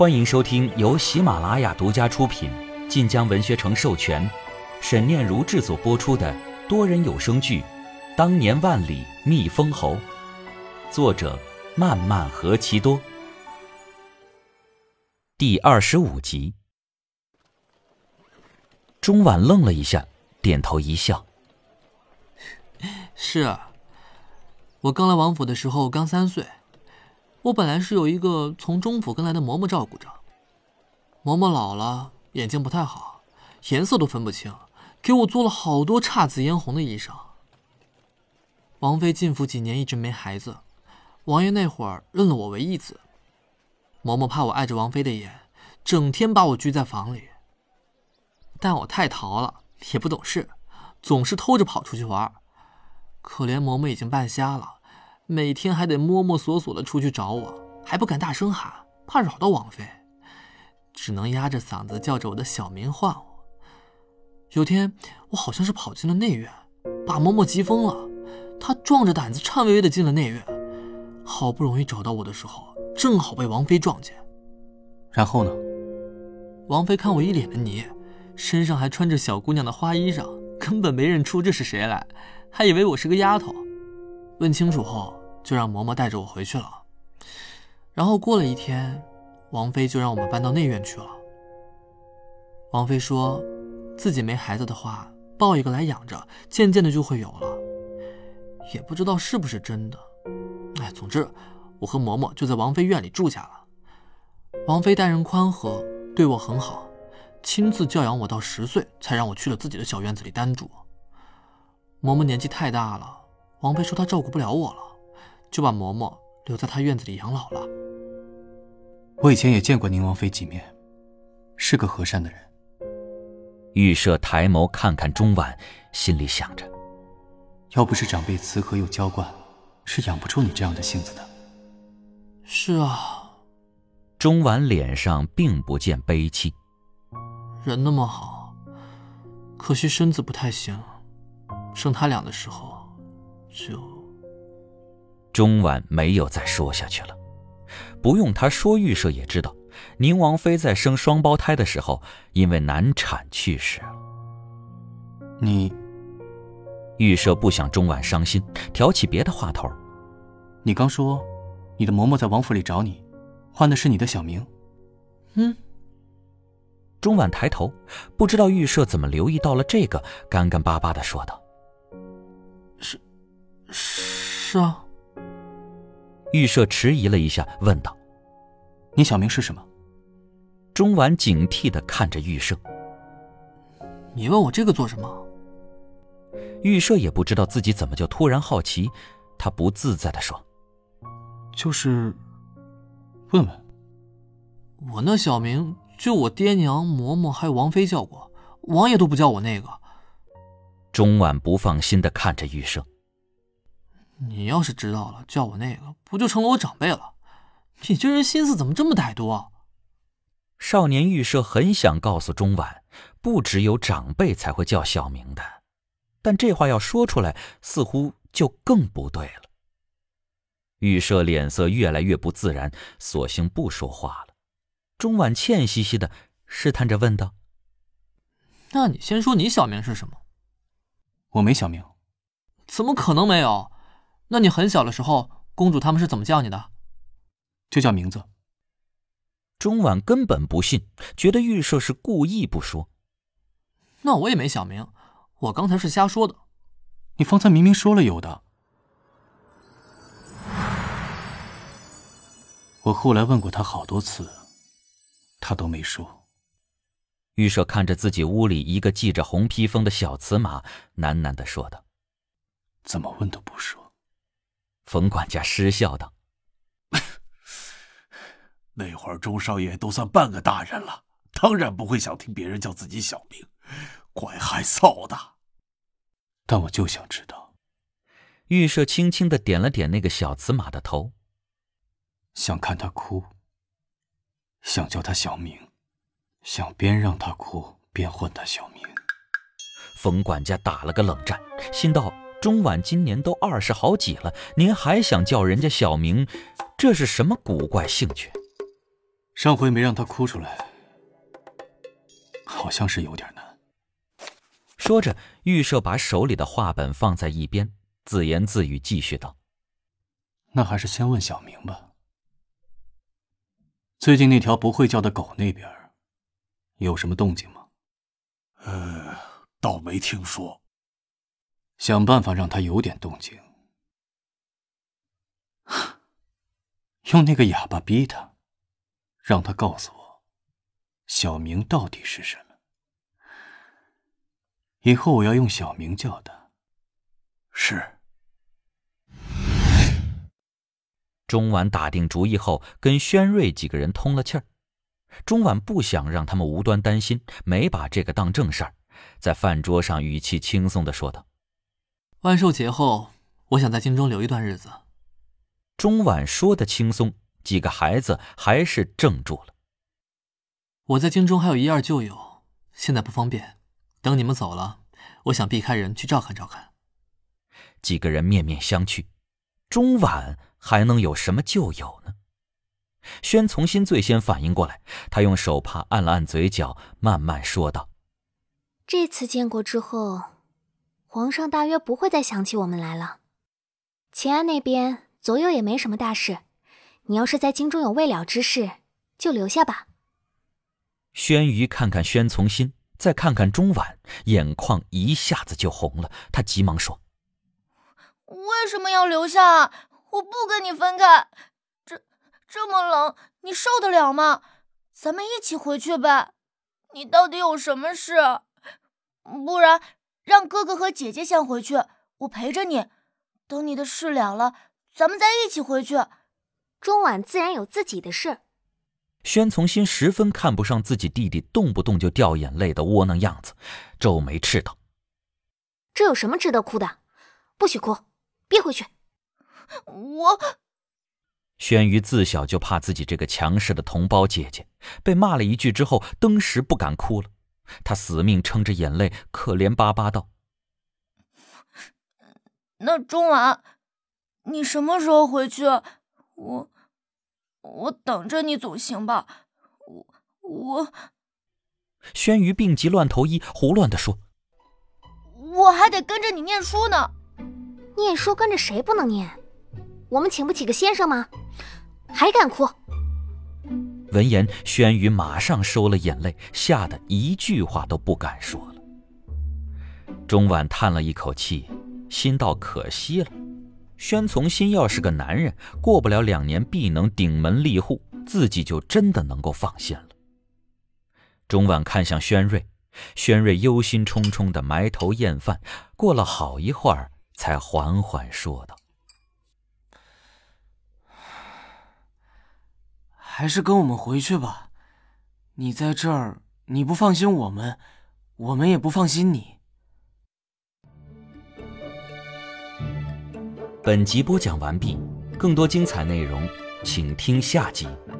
欢迎收听由喜马拉雅独家出品、晋江文学城授权、沈念如制作播出的多人有声剧《当年万里觅封侯》，作者漫漫何其多，第25集。钟婉愣了一下，点头一笑： 是啊，我刚来王府的时候刚3岁，我本来是有一个从中府跟来的嬷嬷照顾着。嬷嬷老了，眼睛不太好，颜色都分不清，给我做了好多姹紫嫣红的衣裳。王妃进府几年一直没孩子，王爷那会儿认了我为义子。嬷嬷怕我碍着王妃的眼，整天把我拘在房里。但我太淘了，也不懂事，总是偷着跑出去玩。可怜嬷嬷已经半瞎了，每天还得摸摸索索的出去找我，还不敢大声喊，怕扰到王妃，只能压着嗓子叫着我的小名唤我。有天我好像是跑进了内院，把嬷嬷急疯了，她壮着胆子颤巍巍的进了内院，好不容易找到我的时候，正好被王妃撞见。 然后呢？ 王妃看我一脸的泥，身上还穿着小姑娘的花衣裳，根本没认出这是谁来，还以为我是个丫头。问清楚后，就让嬷嬷带着我回去了。然后过了一天，王妃就让我们搬到内院去了。王妃说自己没孩子的话，抱一个来养着，渐渐的就会有了。也不知道是不是真的。总之我和嬷嬷就在王妃院里住下了。王妃待人宽和，对我很好，亲自教养我到10岁，才让我去了自己的小院子里单住。嬷嬷年纪太大了，王妃说她照顾不了我了，就把嬷嬷留在她院子里养老了。 我以前也见过宁王妃几面，是个和善的人。 玉舍抬眸看看钟婉，心里想着， 要不是长辈慈和又娇惯，是养不出你这样的性子的。 是啊。 钟婉脸上并不见悲戚。 人那么好，可惜身子不太行，生他俩的时候就…… 钟婉没有再说下去了。不用他说，玉舍也知道，宁王妃在生双胞胎的时候因为难产去世了。玉舍不想钟婉伤心，挑起别的话头。 你刚说你的嬷嬷在王府里找你，唤的是你的小名。 钟婉抬头，不知道玉舍怎么留意到了这个，干干巴巴地说道： 是啊。 玉舍迟疑了一下，问道： 你小名是什么？ 钟婉警惕地看着玉舍。 你问我这个做什么？ 玉舍也不知道自己怎么就突然好奇，他不自在地说： 就是问问。 我那小名就我爹娘、嬷嬷还有王妃叫过，王爷都不叫我那个。 钟婉不放心地看着玉舍。 你要是知道了叫我那个，不就成了我长辈了？你这人心思怎么这么歹毒啊？ 少年玉舍很想告诉钟婉，不只有长辈才会叫小名的，但这话要说出来，似乎就更不对了。玉舍脸色越来越不自然，索性不说话了。钟婉欠兮兮的试探着问道： 那你先说你小名是什么？ 我没小名。 怎么可能没有？那你很小的时候，公主他们是怎么叫你的？ 就叫名字。 钟婉根本不信，觉得玉舍是故意不说。 那我也没小名，我刚才是瞎说的。 你方才明明说了有的。我后来问过他好多次，他都没说。 玉舍看着自己屋里一个系着红披风的小瓷马，喃喃地说道： 怎么问都不说。 冯管家失笑道： 那会儿钟少爷都算半个大人了，当然不会想听别人叫自己小名，怪害臊的。 但我就想知道。 玉舍轻轻地点了点那个小瓷马的头。 想看他哭，想叫他小名，想边让他哭边唤他小名。 冯管家打了个冷战，心道：钟婉今年都20好几了，您还想叫人家小名，这是什么古怪兴趣？ 上回没让他哭出来，好像是有点难。 说着，预设把手里的话本放在一边，自言自语继续道： 那还是先问小明吧。最近那条不会叫的狗那边有什么动静吗？ 倒没听说。 想办法让他有点动静。用那个哑巴逼他，让他告诉我，小明到底是什么。以后我要用小明叫他。 是。 钟婉打定主意后，跟宣瑞几个人通了气儿。钟婉不想让他们无端担心，没把这个当正事儿，在饭桌上语气轻松地说道： 万寿节后，我想在京中留一段日子。 钟婉说的轻松，几个孩子还是怔住了。 我在京中还有一二旧友，现在不方便，等你们走了，我想避开人去照看照看。 几个人面面相觑，钟婉还能有什么旧友呢？宣从新最先反应过来，他用手帕按了按嘴角，慢慢说道： 这次建国之后，皇上大约不会再想起我们来了。秦安那边左右也没什么大事，你要是在京中有未了之事，就留下吧。 宣瑜看看宣从新，再看看钟婉，眼眶一下子就红了。他急忙说： 为什么要留下？我不跟你分开。这么冷，你受得了吗？咱们一起回去呗。你到底有什么事？不然让哥哥和姐姐先回去，我陪着你。等你的事了了，咱们再一起回去。 钟婉自然有自己的事。 宣从新十分看不上自己弟弟动不动就掉眼泪的窝囊样子，皱眉斥道： 这有什么值得哭的？不许哭，憋回去。 宣瑜自小就怕自己这个强势的同胞姐姐，被骂了一句之后，登时不敢哭了。他死命撑着眼泪，可怜巴巴道： 那钟婉，你什么时候回去？我等着你总行吧？ 宣瑜病急乱投医，胡乱地说： 我还得跟着你念书呢。 念书跟着谁不能念？我们请不起个先生吗？还敢哭？ 闻言，宣瑜马上收了眼泪，吓得一句话都不敢说了。钟婉叹了一口气，心道可惜了。宣从新要是个男人，过不了2年必能顶门立户，自己就真的能够放心了。钟婉看向宣瑞，宣瑞忧心忡忡地埋头咽饭，过了好一会儿，才缓缓说道： 还是跟我们回去吧。你在这儿，你不放心我们，我们也不放心你。 本集播讲完毕，更多精彩内容，请听下集。